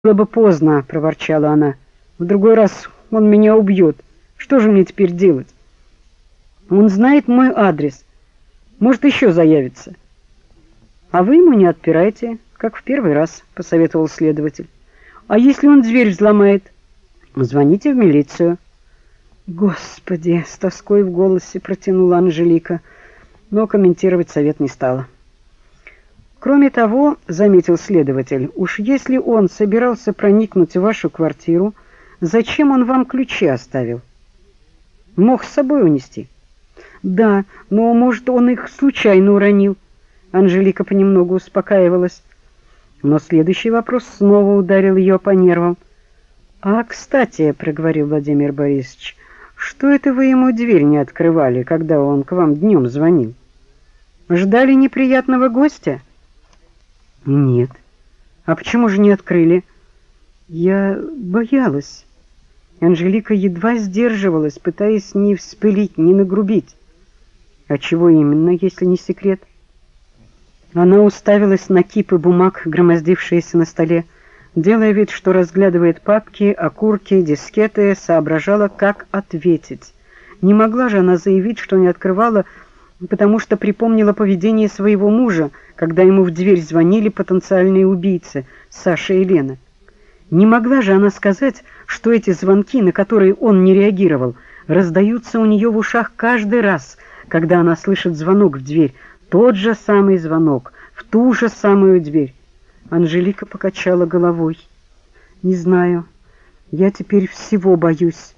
было бы поздно, проворчала она. В другой раз он меня убьет. Что же мне теперь делать? Он знает мой адрес. Может, еще заявится. А вы ему не отпирайте, как в первый раз, посоветовал следователь. А если он дверь взломает? Звоните в милицию. Господи, с тоской в голосе протянула Анжелика, но комментировать совет не стала. Кроме того, заметил следователь, уж если он собирался проникнуть в вашу квартиру, зачем он вам ключи оставил? Мог с собой унести. Да, но, может, он их случайно уронил. Анжелика понемногу успокаивалась. Но следующий вопрос снова ударил ее по нервам. «А, кстати, — проговорил Владимир Борисович, — что это вы ему дверь не открывали, когда он к вам днем звонил? Ждали неприятного гостя?» «Нет. А почему же не открыли?» «Я боялась». Анжелика едва сдерживалась, пытаясь не вспылить, не нагрубить. «А чего именно, если не секрет?» Она уставилась на кипы бумаг, громоздившиеся на столе, делая вид, что разглядывает папки, окурки, дискеты, соображала, как ответить. Не могла же она заявить, что не открывала, потому что припомнила поведение своего мужа, когда ему в дверь звонили потенциальные убийцы Саша и Лена. Не могла же она сказать, что эти звонки, на которые он не реагировал, раздаются у нее в ушах каждый раз, когда она слышит звонок в дверь, тот же самый звонок, в ту же самую дверь. Анжелика покачала головой. «Не знаю, я теперь всего боюсь».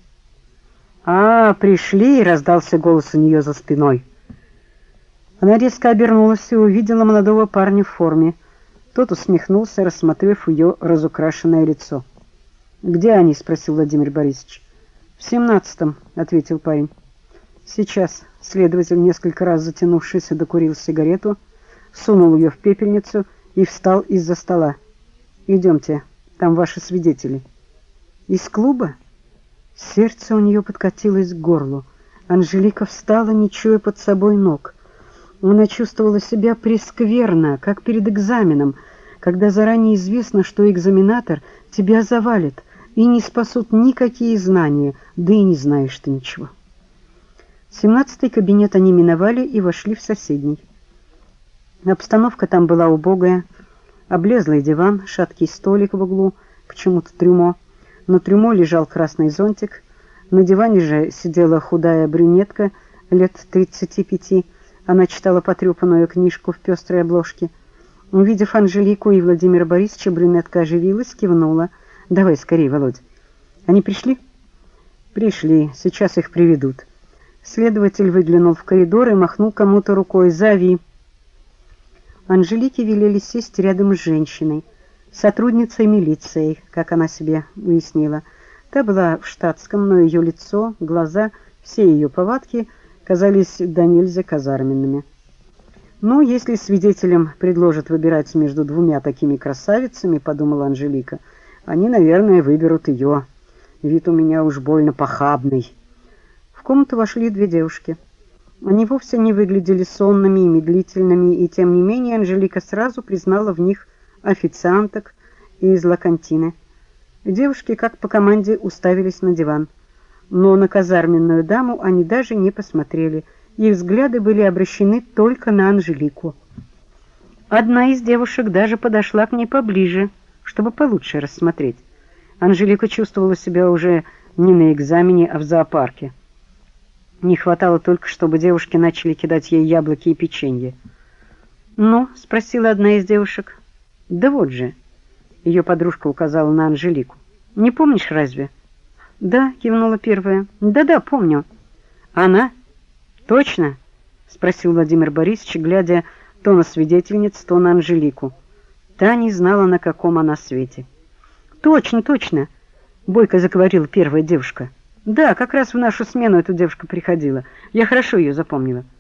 «А, пришли!» — раздался голос у нее за спиной. Она резко обернулась и увидела молодого парня в форме. Тот усмехнулся, рассмотрев ее разукрашенное лицо. «Где они?» — спросил Владимир Борисович. «В 17-м», — ответил парень. «Сейчас». Следователь, несколько раз затянувшись, докурил сигарету, сунул ее в пепельницу и встал из-за стола. «Идемте, там ваши свидетели». «Из клуба?» Сердце у нее подкатилось к горлу. Анжелика встала, не чуя под собой ног. Она чувствовала себя прескверно, как перед экзаменом, когда заранее известно, что экзаменатор тебя завалит, и не спасут никакие знания, да и не знаешь ты ничего. 17-й кабинет они миновали и вошли в соседний. Обстановка там была убогая. Облезлый диван, шаткий столик в углу, почему-то трюмо. На трюмо лежал красный зонтик. На диване же сидела худая брюнетка лет 35. Она читала потрепанную книжку в пестрой обложке. Увидев Анжелику и Владимира Борисовича, брюнетка оживилась, кивнула. «Давай скорее, Володь». «Они пришли?» «Пришли. Сейчас их приведут». Следователь выглянул в коридор и махнул кому-то рукой. «Зови». Анжелике велели сесть рядом с женщиной, сотрудницей милиции, как она себе уяснила. Та была в штатском, но ее лицо, глаза, все ее повадки казались до нельзя казарменными. «Ну, если свидетелям предложат выбирать между двумя такими красавицами, — подумала Анжелика, — они, наверное, выберут ее. Вид у меня уж больно похабный». В комнату вошли две девушки. Они вовсе не выглядели сонными и медлительными, и тем не менее Анжелика сразу признала в них официанток из Ла-Кантины. Девушки, как по команде, уставились на диван. Но на казарменную даму они даже не посмотрели. Их взгляды были обращены только на Анжелику. Одна из девушек даже подошла к ней поближе, чтобы получше рассмотреть. Анжелика чувствовала себя уже не на экзамене, а в зоопарке. Не хватало только, чтобы девушки начали кидать ей яблоки и печенье. «Ну?» — спросила одна из девушек. «Да вот же». Ее подружка указала на Анжелику. «Не помнишь разве?» «Да», — кивнула первая. «Да-да, помню». «Она? Точно?» — спросил Владимир Борисович, глядя то на свидетельниц, то на Анжелику. Та не знала, на каком она свете. «Точно, точно!» — бойко заговорила первая девушка. «Да, как раз в нашу смену эта девушка приходила. Я хорошо ее запомнила».